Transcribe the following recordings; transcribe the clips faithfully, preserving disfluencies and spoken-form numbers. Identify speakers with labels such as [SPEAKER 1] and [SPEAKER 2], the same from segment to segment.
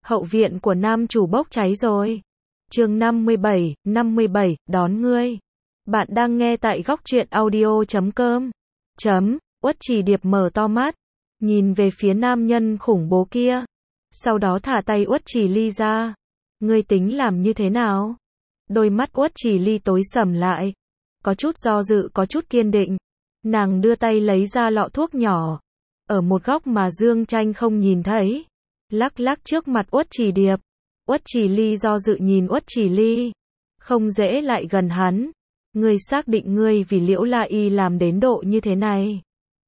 [SPEAKER 1] Hậu viện của nam chủ bốc cháy rồi. Chương năm mươi bảy, năm mươi bảy, đón ngươi. Bạn đang nghe tại góc truyện audio chấm com. Chấm, Uất Trì Điệp mở to mắt, nhìn về phía nam nhân khủng bố kia. Sau đó thả tay Uất Trì Ly ra. Ngươi tính làm như thế nào? Đôi mắt Uất Trì Ly tối sầm lại. Có chút do dự, có chút kiên định. Nàng đưa tay lấy ra lọ thuốc nhỏ. Ở một góc mà Dương Tranh không nhìn thấy. Lắc lắc trước mặt Uất Trì Điệp. Uất Trì Ly do dự nhìn Uất Trì Ly. Không dễ lại gần hắn. Ngươi xác định ngươi vì Liễu La Y làm đến độ như thế này.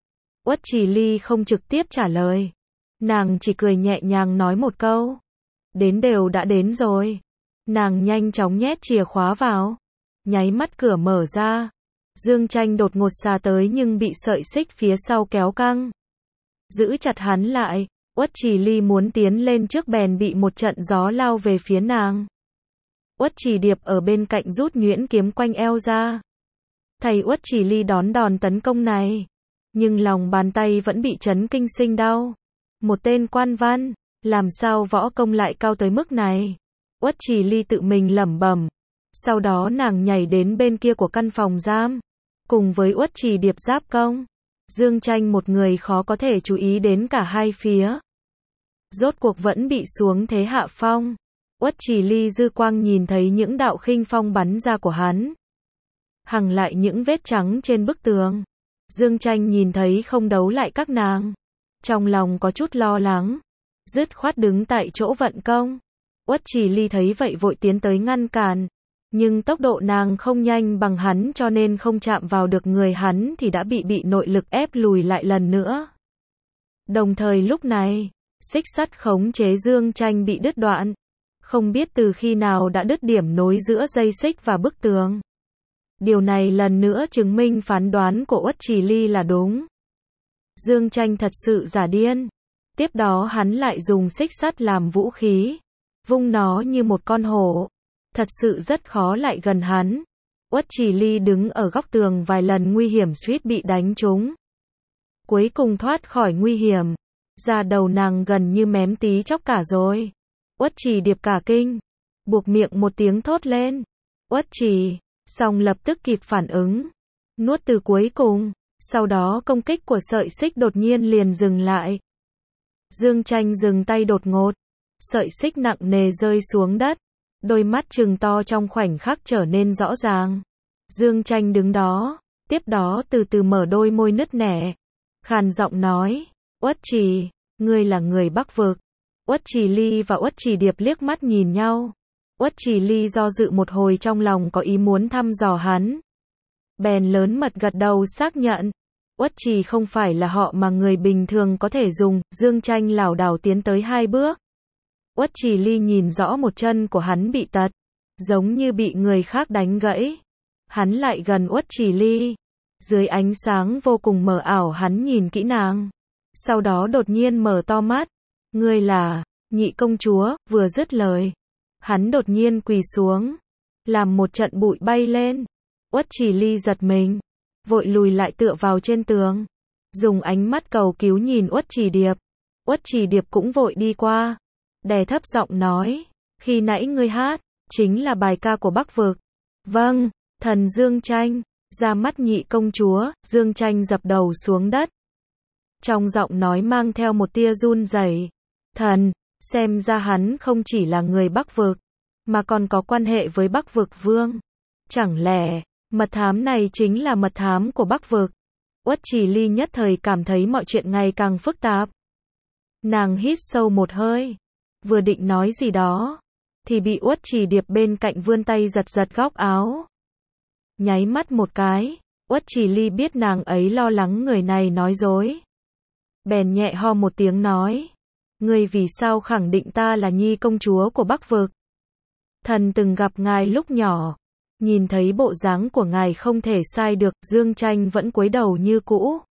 [SPEAKER 1] Uất Trì Ly không trực tiếp trả lời. Nàng chỉ cười nhẹ nhàng nói một câu. Đến đều đã đến rồi. Nàng nhanh chóng nhét chìa khóa vào. Nháy mắt cửa mở ra. Dương Tranh đột ngột xà tới nhưng bị sợi xích phía sau kéo căng. Giữ chặt hắn lại. Uất Trì Ly muốn tiến lên trước bèn bị một trận gió lao về phía nàng. Uất Trì Điệp ở bên cạnh rút nhuyễn kiếm quanh eo ra. Thầy Uất Trì Ly đón đòn tấn công này. Nhưng lòng bàn tay vẫn bị chấn kinh sinh đau. Một tên quan văn, làm sao võ công lại cao tới mức này? Uất Trì Ly tự mình lẩm bẩm. Sau đó nàng nhảy đến bên kia của căn phòng giam. Cùng với Uất Trì Điệp giáp công. Dương Tranh một người khó có thể chú ý đến cả hai phía. Rốt cuộc vẫn bị xuống thế hạ phong. Uất Trì Ly dư quang nhìn thấy những đạo khinh phong bắn ra của hắn. Hằng lại những vết trắng trên bức tường. Dương Tranh nhìn thấy không đấu lại các nàng. Trong lòng có chút lo lắng. Dứt khoát đứng tại chỗ vận công. Uất Trì Ly thấy vậy vội tiến tới ngăn cản. Nhưng tốc độ nàng không nhanh bằng hắn cho nên không chạm vào được người hắn thì đã bị bị nội lực ép lùi lại lần nữa. Đồng thời lúc này, xích sắt khống chế Dương Tranh bị đứt đoạn. Không biết từ khi nào đã đứt điểm nối giữa dây xích và bức tường. Điều này lần nữa chứng minh phán đoán của Uất Trì Ly là đúng. Dương Tranh thật sự giả điên. Tiếp đó hắn lại dùng xích sắt làm vũ khí. Vung nó như một con hổ. Thật sự rất khó lại gần hắn. Uất Trì Ly đứng ở góc tường vài lần nguy hiểm suýt bị đánh trúng. Cuối cùng thoát khỏi nguy hiểm. Da đầu nàng gần như mém tí chóc cả rồi. Uất Trì Điệp cả kinh. Buộc miệng một tiếng thốt lên. Uất Trì. Xong lập tức kịp phản ứng. Nuốt từ cuối cùng. Sau đó công kích của sợi xích đột nhiên liền dừng lại. Dương Tranh dừng tay đột ngột. Sợi xích nặng nề rơi xuống đất. Đôi mắt trừng to trong khoảnh khắc trở nên rõ ràng. Dương Tranh đứng đó. Tiếp đó từ từ mở đôi môi nứt nẻ. Khàn giọng nói. Uất Trì. Ngươi là người Bắc Vực. Uất Trì Ly và Uất Trì Điệp liếc mắt nhìn nhau. Uất Trì Ly do dự một hồi trong lòng có ý muốn thăm dò hắn. Bèn lớn mật gật đầu xác nhận. Uất Trì không phải là họ mà người bình thường có thể dùng. Dương Tranh lảo đảo tiến tới hai bước. Uất Trì Ly nhìn rõ một chân của hắn bị tật. Giống như bị người khác đánh gãy. Hắn lại gần Uất Trì Ly. Dưới ánh sáng vô cùng mờ ảo hắn nhìn kỹ nàng. Sau đó đột nhiên mở to mắt. Ngươi là Nhị công chúa. Vừa dứt lời. Hắn đột nhiên quỳ xuống. Làm một trận bụi bay lên. Uất Trì Ly giật mình. Vội lùi lại tựa vào trên tường. Dùng ánh mắt cầu cứu nhìn Uất Trì Điệp. Uất Trì Điệp cũng vội đi qua. Đè thấp giọng nói. Khi nãy ngươi hát. Chính là bài ca của Bắc Vực. Vâng. Thần Dương Tranh. Ra mắt Nhị công chúa. Dương Tranh dập đầu xuống đất. Trong giọng nói mang theo một tia run rẩy. Thần. Xem ra hắn không chỉ là người Bắc Vực. Mà còn có quan hệ với Bắc Vực Vương. Chẳng lẽ mật thám này chính là mật thám của Bắc Vực? Uất Trì Ly nhất thời cảm thấy mọi chuyện ngày càng phức tạp. Nàng hít sâu một hơi. Vừa định nói gì đó. Thì bị Uất Trì Điệp bên cạnh vươn tay giật giật góc áo. Nháy mắt một cái. Uất Trì Ly biết nàng ấy lo lắng người này nói dối. Bèn nhẹ ho một tiếng nói. Ngươi vì sao khẳng định ta là Nhi công chúa của Bắc Vực? Thần từng gặp ngài lúc nhỏ. Nhìn thấy bộ dáng của ngài không thể sai được. Dương Tranh vẫn cúi đầu như cũ.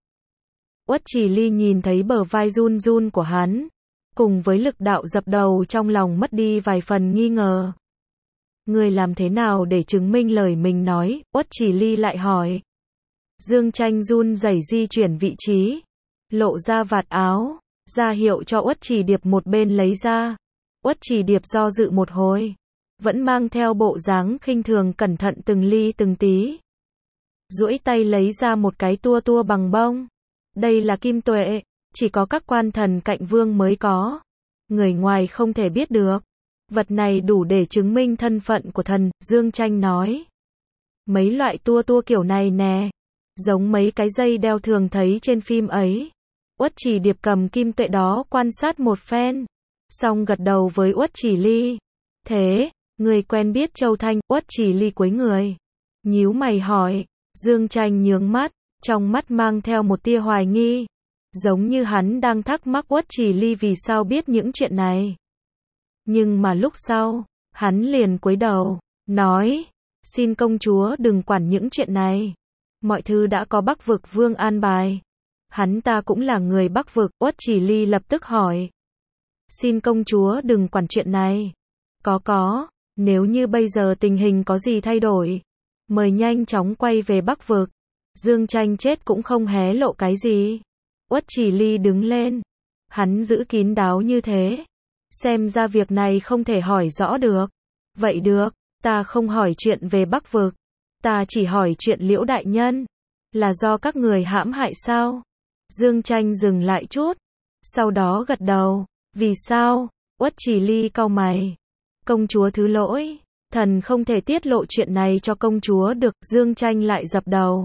[SPEAKER 1] Uất Trì Ly nhìn thấy bờ vai run run của hắn. Cùng với lực đạo dập đầu trong lòng mất đi vài phần nghi ngờ. Ngươi làm thế nào để chứng minh lời mình nói? Uất Trì Ly lại hỏi. Dương Tranh run rẩy di chuyển vị trí. Lộ ra vạt áo. Ra hiệu cho Uất Trì Điệp một bên lấy ra. Uất Chỉ Điệp do dự một hồi, vẫn mang theo bộ dáng khinh thường cẩn thận từng ly từng tí. Duỗi tay lấy ra một cái tua tua bằng bông. Đây là kim tuệ, chỉ có các quan thần cạnh vương mới có. Người ngoài không thể biết được. Vật này đủ để chứng minh thân phận của thần, Dương Tranh nói. Mấy loại tua tua kiểu này nè, giống mấy cái dây đeo thường thấy trên phim ấy. Uất Chỉ Điệp cầm kim tuệ đó quan sát một phen, xong gật đầu với Uất Chỉ Ly. Thế, người quen biết Châu Thanh? Uất Chỉ Ly cúi người, nhíu mày hỏi. Dương Tranh nhướng mắt, trong mắt mang theo một tia hoài nghi, giống như hắn đang thắc mắc Uất Chỉ Ly vì sao biết những chuyện này. Nhưng mà lúc sau, hắn liền cúi đầu, nói, xin công chúa đừng quản những chuyện này. Mọi thứ đã có Bắc Vực Vương an bài. Hắn ta cũng là người Bắc Vực. Uất Chỉ Ly lập tức hỏi, xin công chúa đừng quản chuyện này. Có có, nếu như bây giờ tình hình có gì thay đổi, mời nhanh chóng quay về Bắc Vực. Dương Tranh chết cũng không hé lộ cái gì. Uất Chỉ Ly đứng lên, hắn giữ kín đáo như thế, xem ra việc này không thể hỏi rõ được. Vậy được, ta không hỏi chuyện về Bắc Vực, ta chỉ hỏi chuyện Liễu đại nhân, là do các người hãm hại sao? Dương Tranh dừng lại chút, sau đó gật đầu. Vì sao? Uất Chỉ Ly cau mày. Công chúa thứ lỗi, thần không thể tiết lộ chuyện này cho công chúa được. Dương Tranh lại dập đầu.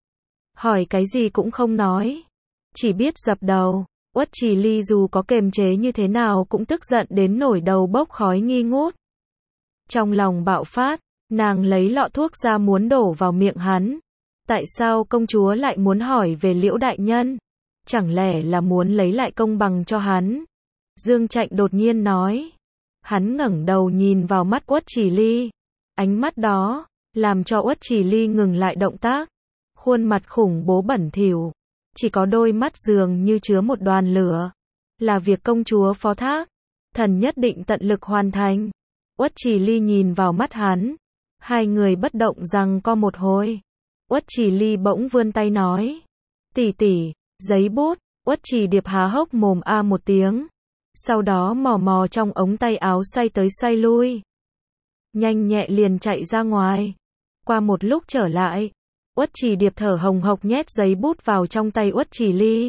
[SPEAKER 1] Hỏi cái gì cũng không nói, chỉ biết dập đầu. Uất Chỉ Ly dù có kiềm chế như thế nào cũng tức giận đến nổi đầu bốc khói nghi ngút. Trong lòng bạo phát, nàng lấy lọ thuốc ra muốn đổ vào miệng hắn. Tại sao công chúa lại muốn hỏi về Liễu đại nhân? Chẳng lẽ là muốn lấy lại công bằng cho hắn? Dương Tranh đột nhiên nói. Hắn ngẩng đầu nhìn vào mắt Uất Chỉ Ly. Ánh mắt đó làm cho Uất Chỉ Ly ngừng lại động tác. Khuôn mặt khủng bố bẩn thỉu, chỉ có đôi mắt dường như chứa một đoàn lửa. Là việc công chúa phó thác, thần nhất định tận lực hoàn thành. Uất Chỉ Ly nhìn vào mắt hắn, hai người bất động giằng co một hồi. Uất Chỉ Ly bỗng vươn tay nói, tỷ tỷ, giấy bút. Uất Chỉ Điệp há hốc mồm a một tiếng, sau đó mò mò trong ống tay áo xoay tới xoay lui, nhanh nhẹ liền chạy ra ngoài. Qua một lúc trở lại, Uất Chỉ Điệp thở hồng hộc nhét giấy bút vào trong tay Uất Chỉ Ly.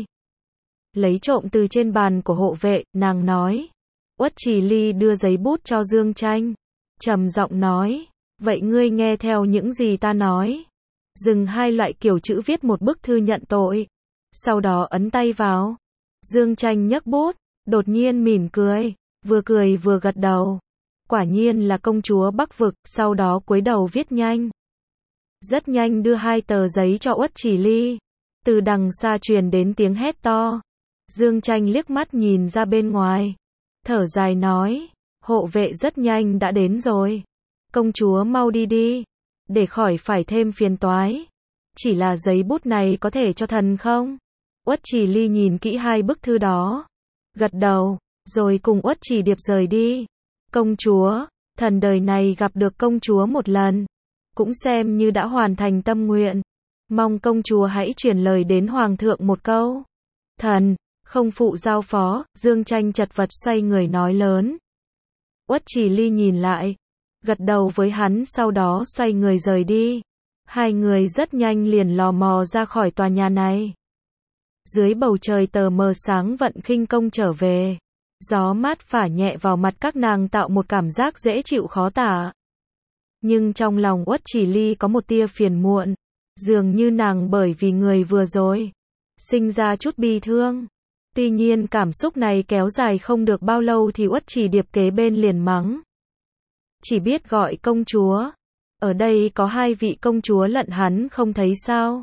[SPEAKER 1] Lấy trộm từ trên bàn của hộ vệ, nàng nói. Uất Chỉ Ly đưa giấy bút cho Dương Tranh, trầm giọng nói, vậy ngươi nghe theo những gì ta nói. Dừng hai loại kiểu chữ viết một bức thư nhận tội, sau đó ấn tay vào. Dương Tranh nhấc bút, đột nhiên mỉm cười, vừa cười vừa gật đầu. Quả nhiên là công chúa Bắc Vực, sau đó cúi đầu viết nhanh. Rất nhanh đưa hai tờ giấy cho Uất Chỉ Ly. Từ đằng xa truyền đến tiếng hét to. Dương Tranh liếc mắt nhìn ra bên ngoài, thở dài nói, hộ vệ rất nhanh đã đến rồi. Công chúa mau đi đi, để khỏi phải thêm phiền toái. Chỉ là giấy bút này có thể cho thần không? Uất Chỉ Ly nhìn kỹ hai bức thư đó, gật đầu, rồi cùng Uất Chỉ Điệp rời đi. Công chúa, thần đời này gặp được công chúa một lần, cũng xem như đã hoàn thành tâm nguyện. Mong công chúa hãy truyền lời đến hoàng thượng một câu. Thần, không phụ giao phó. Dương Tranh chật vật xoay người nói lớn. Uất Chỉ Ly nhìn lại, gật đầu với hắn, sau đó xoay người rời đi. Hai người rất nhanh liền lò mò ra khỏi tòa nhà này. Dưới bầu trời tờ mờ sáng, Vận Khinh Công trở về. Gió mát phả nhẹ vào mặt các nàng tạo một cảm giác dễ chịu khó tả. Nhưng trong lòng Uất Chỉ Ly có một tia phiền muộn, dường như nàng bởi vì người vừa rồi sinh ra chút bi thương. Tuy nhiên cảm xúc này kéo dài không được bao lâu thì Uất Chỉ Điệp kế bên liền mắng. Chỉ biết gọi công chúa, ở đây có hai vị công chúa lận hắn không thấy sao?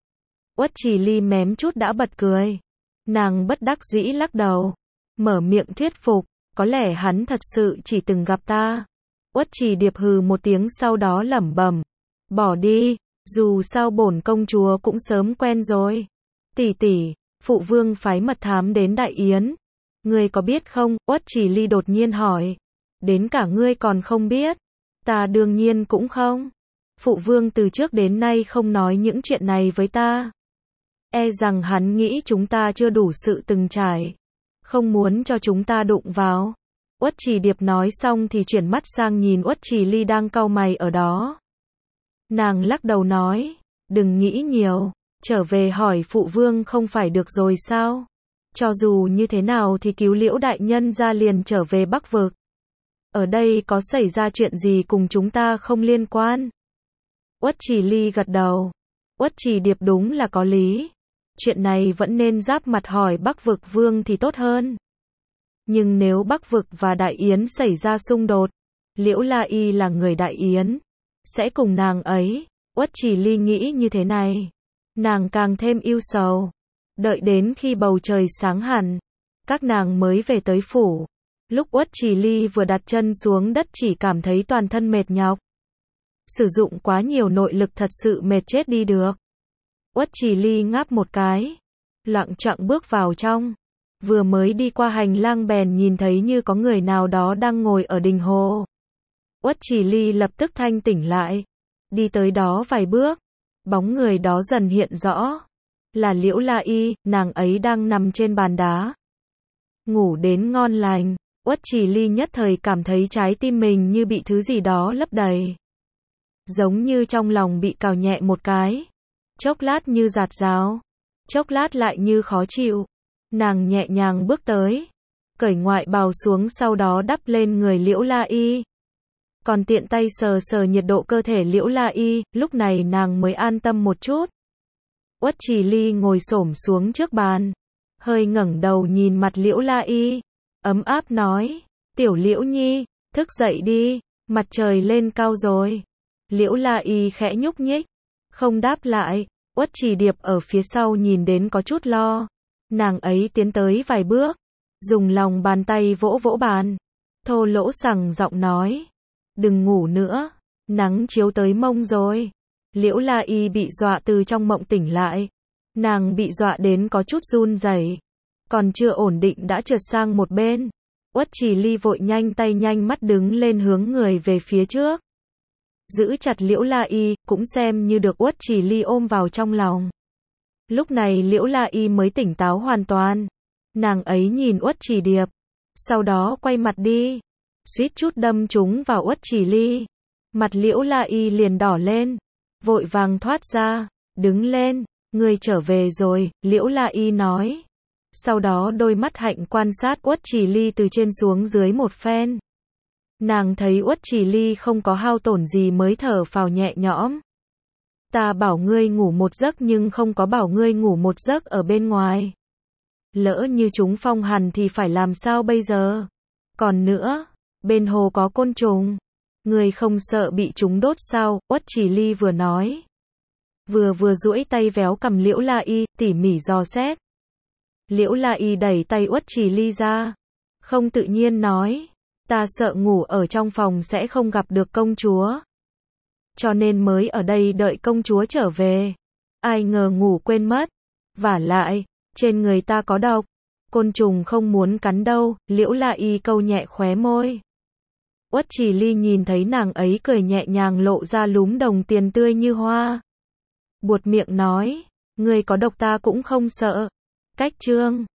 [SPEAKER 1] Uất Chỉ Ly mém chút đã bật cười. Nàng bất đắc dĩ lắc đầu, mở miệng thuyết phục, có lẽ hắn thật sự chỉ từng gặp ta. Uất Chỉ Điệp hừ một tiếng, sau đó lẩm bẩm, bỏ đi, dù sao bổn công chúa cũng sớm quen rồi. Tỷ tỷ, phụ vương phái mật thám đến Đại Yến, ngươi có biết không? Uất Chỉ Ly đột nhiên hỏi. Đến cả ngươi còn không biết? Ta đương nhiên cũng không. Phụ vương từ trước đến nay không nói những chuyện này với ta. E rằng hắn nghĩ chúng ta chưa đủ sự từng trải, không muốn cho chúng ta đụng vào. Uất Chỉ Điệp nói xong thì chuyển mắt sang nhìn Uất Chỉ Ly đang cau mày ở đó. Nàng lắc đầu nói, đừng nghĩ nhiều, trở về hỏi phụ vương không phải được rồi sao? Cho dù như thế nào thì cứu Liễu đại nhân ra liền trở về Bắc Vực. Ở đây có xảy ra chuyện gì cùng chúng ta không liên quan. Uất Chỉ Ly gật đầu. Uất Chỉ Điệp đúng là có lý. Chuyện này vẫn nên giáp mặt hỏi Bắc Vực vương thì tốt hơn. Nhưng nếu Bắc Vực và Đại Yến xảy ra xung đột, Liễu La Y là người Đại Yến, sẽ cùng nàng ấy. Uất Chỉ Ly nghĩ như thế này, nàng càng thêm ưu sầu. Đợi đến khi bầu trời sáng hẳn, các nàng mới về tới phủ. Lúc Uất Chỉ Ly vừa đặt chân xuống đất chỉ cảm thấy toàn thân mệt nhọc. Sử dụng quá nhiều nội lực thật sự mệt chết đi được. Uất Chỉ Ly ngáp một cái, loạng choạng bước vào trong. Vừa mới đi qua hành lang bèn nhìn thấy như có người nào đó đang ngồi ở đình hồ. Uất Chỉ Ly lập tức thanh tỉnh lại, đi tới đó vài bước, bóng người đó dần hiện rõ. Là Liễu La Y, nàng ấy đang nằm trên bàn đá. Ngủ đến ngon lành, Uất Chỉ Ly nhất thời cảm thấy trái tim mình như bị thứ gì đó lấp đầy. Giống như trong lòng bị cào nhẹ một cái. Chốc lát như giạt rào, chốc lát lại như khó chịu. Nàng nhẹ nhàng bước tới, cởi ngoại bào xuống sau đó đắp lên người Liễu La Y. Còn tiện tay sờ sờ nhiệt độ cơ thể Liễu La Y, lúc này nàng mới an tâm một chút. Uất Chỉ Ly ngồi xổm xuống trước bàn, hơi ngẩng đầu nhìn mặt Liễu La Y, ấm áp nói, tiểu Liễu Nhi, thức dậy đi, mặt trời lên cao rồi. Liễu La Y khẽ nhúc nhích, không đáp lại. Uất Chỉ Điệp ở phía sau nhìn đến có chút lo. Nàng ấy tiến tới vài bước, dùng lòng bàn tay vỗ vỗ bàn, thô lỗ sằng giọng nói, đừng ngủ nữa, nắng chiếu tới mông rồi. Liễu La Y bị dọa từ trong mộng tỉnh lại, nàng bị dọa đến có chút run rẩy, còn chưa ổn định đã trượt sang một bên. Uất Chỉ Ly vội nhanh tay nhanh mắt đứng lên hướng người về phía trước, giữ chặt Liễu La Y, cũng xem như được Uất Chỉ Ly ôm vào trong lòng. Lúc này Liễu La Y mới tỉnh táo hoàn toàn. Nàng ấy nhìn Uất Chỉ Điệp, sau đó quay mặt đi, suýt chút đâm trúng vào Uất Chỉ Ly. Mặt Liễu La Y liền đỏ lên, vội vàng thoát ra, đứng lên, ngươi trở về rồi, Liễu La Y nói. Sau đó đôi mắt hạnh quan sát Uất Chỉ Ly từ trên xuống dưới một phen. Nàng thấy Uất Chỉ Ly không có hao tổn gì mới thở phào nhẹ nhõm. Ta bảo ngươi ngủ một giấc nhưng không có bảo ngươi ngủ một giấc ở bên ngoài. Lỡ như chúng phong hàn thì phải làm sao bây giờ? Còn nữa, bên hồ có côn trùng. Ngươi không sợ bị chúng đốt sao? Uất Chỉ Ly vừa nói, vừa vừa duỗi tay véo cằm Liễu La Y, tỉ mỉ dò xét. Liễu La Y đẩy tay Uất Chỉ Ly ra, không tự nhiên nói, ta sợ ngủ ở trong phòng sẽ không gặp được công chúa, cho nên mới ở đây đợi công chúa trở về. Ai ngờ ngủ quên mất. Vả lại, trên người ta có độc, côn trùng không muốn cắn đâu. Liễu La Y câu nhẹ khóe môi. Uất Chỉ Ly nhìn thấy nàng ấy cười nhẹ nhàng lộ ra lúm đồng tiền tươi như hoa, buột miệng nói, ngươi có độc ta cũng không sợ. Cách chương